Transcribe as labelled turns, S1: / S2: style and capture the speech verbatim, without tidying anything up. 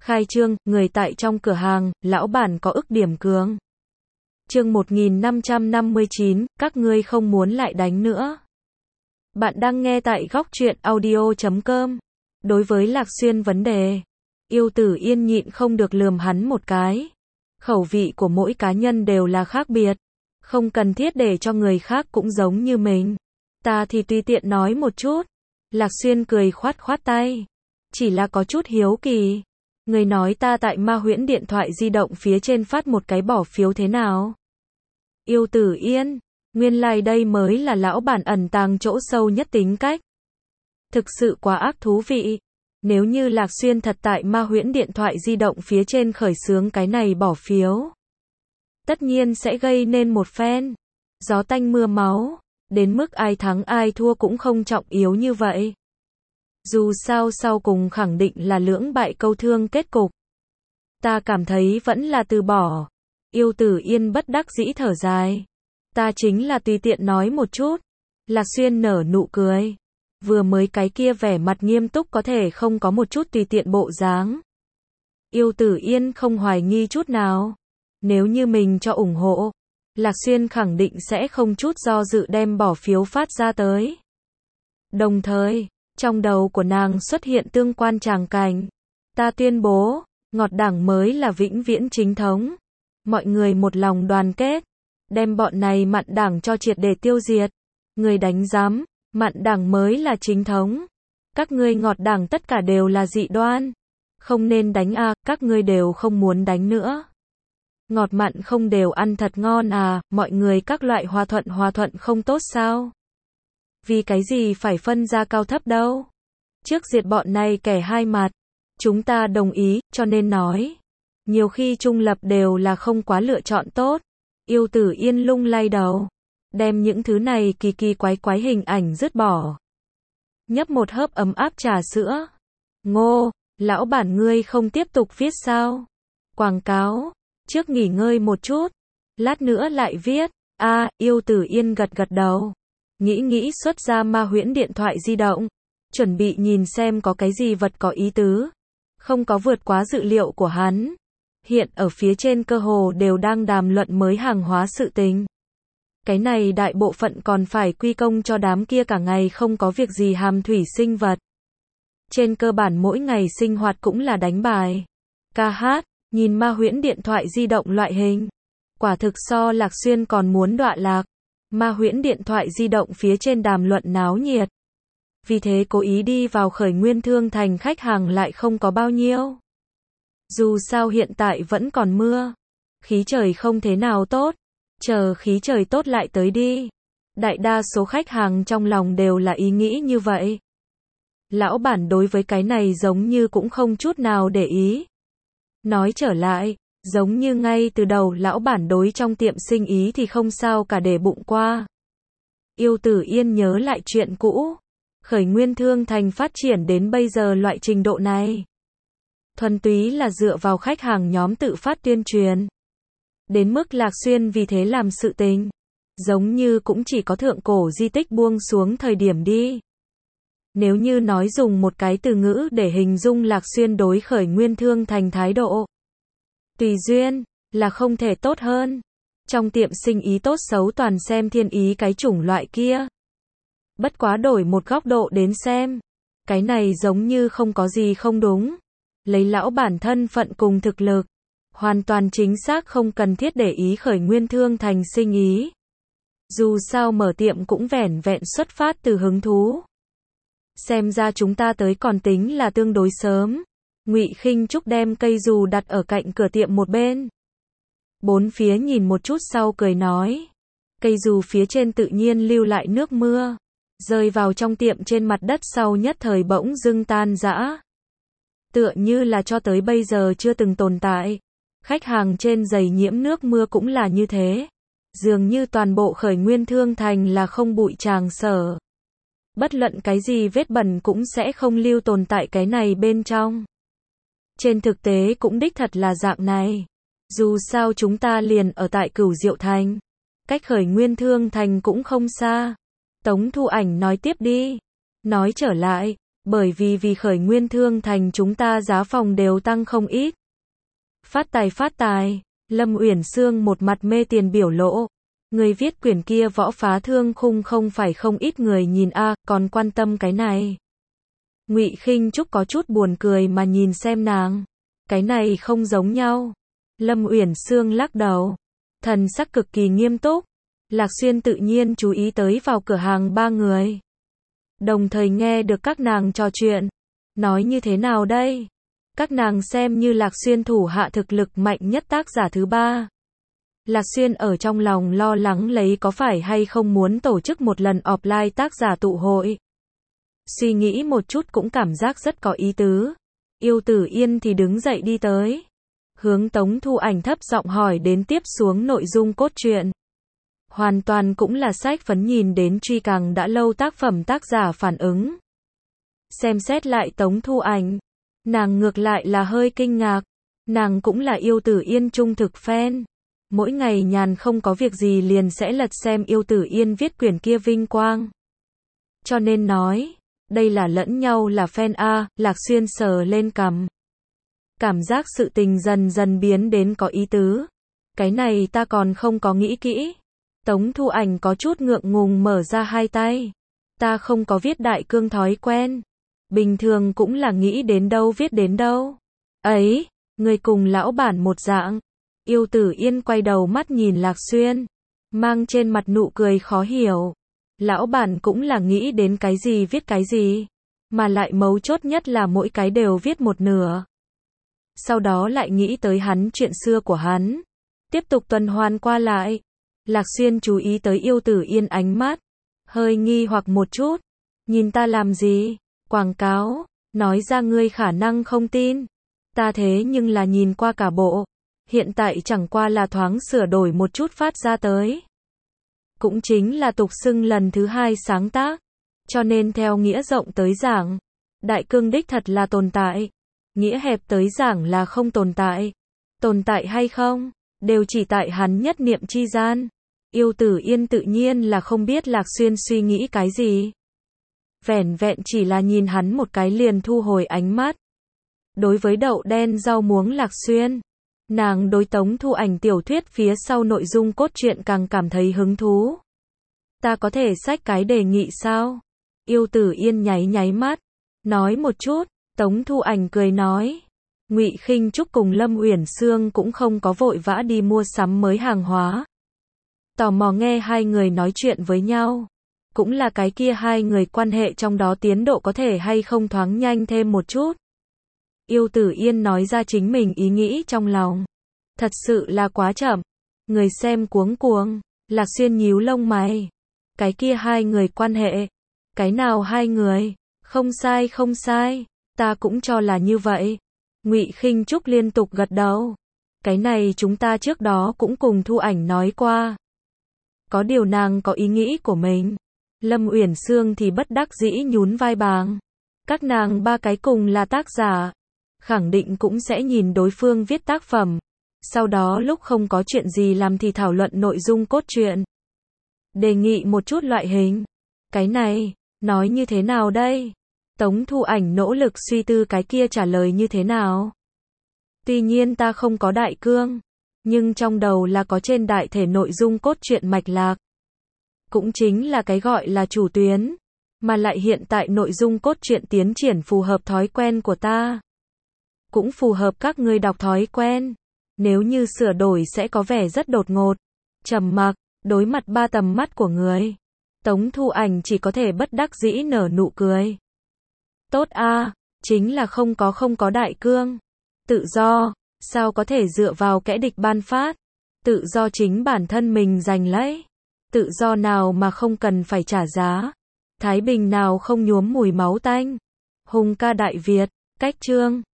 S1: Khai trương, người tại trong cửa hàng, lão bản có ức điểm cường. Chương một nghìn năm trăm năm mươi chín, các ngươi không muốn lại đánh nữa. Bạn đang nghe tại góc truyện audio chấm com. Đối với Lạc Xuyên vấn đề, Yêu Tử Yên nhịn không được lườm hắn một cái. Khẩu vị của mỗi cá nhân đều là khác biệt, không cần thiết để cho người khác cũng giống như mình. Ta thì tùy tiện nói một chút. Lạc Xuyên cười khoát khoát tay. Chỉ là có chút hiếu kỳ. Người nói ta tại Ma Huyễn điện thoại di động phía trên phát một cái bỏ phiếu thế nào? Yêu Tử Yên, nguyên lai like đây mới là lão bản ẩn tàng chỗ sâu nhất tính cách. Thực sự quá ác thú vị. Nếu như Lạc Xuyên thật tại Ma Huyễn điện thoại di động phía trên khởi xướng cái này bỏ phiếu, tất nhiên sẽ gây nên một phen gió tanh mưa máu, đến mức ai thắng ai thua cũng không trọng yếu như vậy. Dù sao sau cùng khẳng định là lưỡng bại câu thương kết cục. Ta cảm thấy vẫn là từ bỏ. Yêu Tử Yên bất đắc dĩ thở dài. Ta chính là tùy tiện nói một chút. Lạc Xuyên nở nụ cười. Vừa mới cái kia vẻ mặt nghiêm túc có thể không có một chút tùy tiện bộ dáng. Yêu Tử Yên không hoài nghi chút nào. Nếu như mình cho ủng hộ, Lạc Xuyên khẳng định sẽ không chút do dự đem bỏ phiếu phát ra tới. Đồng thời, trong đầu của nàng xuất hiện tương quan tràng cảnh. Ta tuyên bố, ngọt đảng mới là vĩnh viễn chính thống. Mọi người một lòng đoàn kết, đem bọn này mặn đảng cho triệt để tiêu diệt. Người đánh giám, mặn đảng mới là chính thống. Các ngươi ngọt đảng tất cả đều là dị đoan. Không nên đánh à, các ngươi đều không muốn đánh nữa. Ngọt mặn không đều ăn thật ngon à, mọi người các loại hòa thuận hòa thuận không tốt sao? Vì cái gì phải phân ra cao thấp đâu? Trước diệt bọn này kẻ hai mặt. Chúng ta đồng ý, cho nên nói. Nhiều khi trung lập đều là không quá lựa chọn tốt. Yêu Tử Yên lung lay đầu. Đem những thứ này kỳ kỳ quái quái hình ảnh dứt bỏ. Nhấp một hớp ấm áp trà sữa. Ngô, lão bản ngươi không tiếp tục viết sao? Quảng cáo. Trước nghỉ ngơi một chút. Lát nữa lại viết. A, à, Yêu Tử Yên gật gật đầu. Nghĩ nghĩ xuất ra Ma Huyễn điện thoại di động. Chuẩn bị nhìn xem có cái gì vật có ý tứ. Không có vượt quá dự liệu của hắn. Hiện ở phía trên cơ hồ đều đang đàm luận mới hàng hóa sự tình. Cái này đại bộ phận còn phải quy công cho đám kia cả ngày không có việc gì hàm thủy sinh vật. Trên cơ bản mỗi ngày sinh hoạt cũng là đánh bài, ca hát, nhìn Ma Huyễn điện thoại di động loại hình. Quả thực so Lạc Xuyên còn muốn đọa lạc. Ma Huyễn điện thoại di động phía trên đàm luận náo nhiệt. Vì thế cố ý đi vào Khởi Nguyên Thương Thành khách hàng lại không có bao nhiêu. Dù sao hiện tại vẫn còn mưa. Khí trời không thế nào tốt. Chờ khí trời tốt lại tới đi. Đại đa số khách hàng trong lòng đều là ý nghĩ như vậy. Lão bản đối với cái này giống như cũng không chút nào để ý. Nói trở lại, giống như ngay từ đầu lão bản đối trong tiệm sinh ý thì không sao cả để bụng qua. Yêu Tử Yên nhớ lại chuyện cũ. Khởi Nguyên Thương Thành phát triển đến bây giờ loại trình độ này. Thuần túy là dựa vào khách hàng nhóm tự phát tuyên truyền. Đến mức Lạc Xuyên vì thế làm sự tình. Giống như cũng chỉ có thượng cổ di tích buông xuống thời điểm đi. Nếu như nói dùng một cái từ ngữ để hình dung Lạc Xuyên đối Khởi Nguyên Thương Thành thái độ. Tùy duyên, là không thể tốt hơn. Trong tiệm sinh ý tốt xấu toàn xem thiên ý cái chủng loại kia. Bất quá đổi một góc độ đến xem. Cái này giống như không có gì không đúng. Lấy lão bản thân phận cùng thực lực. Hoàn toàn chính xác không cần thiết để ý Khởi Nguyên Thương Thành sinh ý. Dù sao mở tiệm cũng vẻn vẹn xuất phát từ hứng thú. Xem ra chúng ta tới còn tính là tương đối sớm. Ngụy Khinh Trúc đem cây dù đặt ở cạnh cửa tiệm một bên. Bốn phía nhìn một chút sau cười nói. Cây dù phía trên tự nhiên lưu lại nước mưa. Rơi vào trong tiệm trên mặt đất sau nhất thời bỗng dưng tan rã. Tựa như là cho tới bây giờ chưa từng tồn tại. Khách hàng trên giày nhiễm nước mưa cũng là như thế. Dường như toàn bộ Khởi Nguyên Thương Thành là không bụi tràng sở. Bất luận cái gì vết bẩn cũng sẽ không lưu tồn tại cái này bên trong. Trên thực tế cũng đích thật là dạng này. Dù sao chúng ta liền ở tại Cửu Diệu Thành. Cách Khởi Nguyên Thương Thành cũng không xa. Tống Thu Ảnh nói tiếp đi. Nói trở lại, Bởi vì vì khởi nguyên thương thành chúng ta giá phòng đều tăng không ít. Phát tài phát tài, Lâm Uyển Sương một mặt mê tiền biểu lộ. Người viết quyển kia Võ Phá Thương Khung không phải không ít người nhìn a, còn quan tâm cái này. Ngụy Khinh Trúc có chút buồn cười mà nhìn xem nàng. Cái này không giống nhau. Lâm Uyển Sương lắc đầu. Thần sắc cực kỳ nghiêm túc. Lạc Xuyên tự nhiên chú ý tới vào cửa hàng ba người. Đồng thời nghe được các nàng trò chuyện. Nói như thế nào đây? Các nàng xem như Lạc Xuyên thủ hạ thực lực mạnh nhất tác giả thứ ba. Lạc Xuyên ở trong lòng lo lắng lấy có phải hay không muốn tổ chức một lần offline tác giả tụ hội. Suy nghĩ một chút cũng cảm giác rất có ý tứ. Yêu Tử Yên thì đứng dậy đi tới. Hướng Tống Thu Ảnh thấp giọng hỏi đến tiếp xuống nội dung cốt truyện. Hoàn toàn cũng là sách phấn nhìn đến truy càng đã lâu tác phẩm tác giả phản ứng. Xem xét lại Tống Thu Ảnh. Nàng ngược lại là hơi kinh ngạc. Nàng cũng là Yêu Tử Yên trung thực fan. Mỗi ngày nhàn không có việc gì liền sẽ lật xem Yêu Tử Yên viết quyển kia vinh quang. Cho nên nói, đây là lẫn nhau là fan a, Lạc Xuyên sờ lên cằm. Cảm giác sự tình dần dần biến đến có ý tứ. Cái này ta còn không có nghĩ kỹ. Tống Thu Ảnh có chút ngượng ngùng mở ra hai tay. Ta không có viết đại cương thói quen. Bình thường cũng là nghĩ đến đâu viết đến đâu. Ấy, người cùng lão bản một dạng. Yêu Tử Yên quay đầu mắt nhìn Lạc Xuyên. Mang trên mặt nụ cười khó hiểu. Lão bản cũng là nghĩ đến cái gì viết cái gì. Mà lại mấu chốt nhất là mỗi cái đều viết một nửa. Sau đó lại nghĩ tới hắn chuyện xưa của hắn. Tiếp tục tuần hoàn qua lại. Lạc Xuyên chú ý tới Yêu Tử Yên ánh mắt. Hơi nghi hoặc một chút. Nhìn ta làm gì? Quảng cáo. Nói ra ngươi khả năng không tin. Ta thế nhưng là nhìn qua cả bộ. Hiện tại chẳng qua là thoáng sửa đổi một chút phát ra tới. Cũng chính là tục xưng lần thứ hai sáng tác. Cho nên theo nghĩa rộng tới giảng. Đại cương đích thật là tồn tại. Nghĩa hẹp tới giảng là không tồn tại. Tồn tại hay không? Đều chỉ tại hắn nhất niệm chi gian. Yêu Tử Yên tự nhiên là không biết Lạc Xuyên suy nghĩ cái gì. Vẻn vẹn chỉ là nhìn hắn một cái liền thu hồi ánh mắt. Đối với đậu đen rau muống Lạc Xuyên, nàng đối Tống Thu Ảnh tiểu thuyết phía sau nội dung cốt truyện càng cảm thấy hứng thú. Ta có thể xách cái đề nghị sao? Yêu Tử Yên nháy nháy mắt. Nói một chút. Tống Thu Ảnh cười nói. Ngụy Khinh Trúc cùng Lâm Uyển Sương cũng không có vội vã đi mua sắm mới hàng hóa. Tò mò nghe hai người nói chuyện với nhau. Cũng là cái kia hai người quan hệ trong đó tiến độ có thể hay không thoáng nhanh thêm một chút. Yêu Tử Yên nói ra chính mình ý nghĩ trong lòng. Thật sự là quá chậm. Người xem cuống cuồng. Lạc Xuyên nhíu lông mày. Cái kia hai người quan hệ. Cái nào hai người? Không sai không sai. Ta cũng cho là như vậy. Ngụy Khinh Trúc liên tục gật đầu. Cái này chúng ta trước đó cũng cùng Thu Ảnh nói qua. Có điều nàng có ý nghĩ của mình. Lâm Uyển Sương thì bất đắc dĩ nhún vai bàng. Các nàng ba cái cùng là tác giả. Khẳng định cũng sẽ nhìn đối phương viết tác phẩm. Sau đó lúc không có chuyện gì làm thì thảo luận nội dung cốt truyện. Đề nghị một chút loại hình. Cái này, nói như thế nào đây? Tống Thu Ảnh nỗ lực suy tư cái kia trả lời như thế nào. Tuy nhiên ta không có đại cương. Nhưng trong đầu là có trên đại thể nội dung cốt truyện mạch lạc. Cũng chính là cái gọi là chủ tuyến. Mà lại hiện tại nội dung cốt truyện tiến triển phù hợp thói quen của ta. Cũng phù hợp các ngươi đọc thói quen. Nếu như sửa đổi sẽ có vẻ rất đột ngột. Trầm mặc, đối mặt ba tầm mắt của người. Tống Thu Ảnh chỉ có thể bất đắc dĩ nở nụ cười. Tốt a, chính là không có không có đại cương. Tự do, sao có thể dựa vào kẻ địch ban phát. Tự do chính bản thân mình giành lấy. Tự do nào mà không cần phải trả giá. Thái bình nào không nhuốm mùi máu tanh. Hùng ca Đại Việt, cách chương.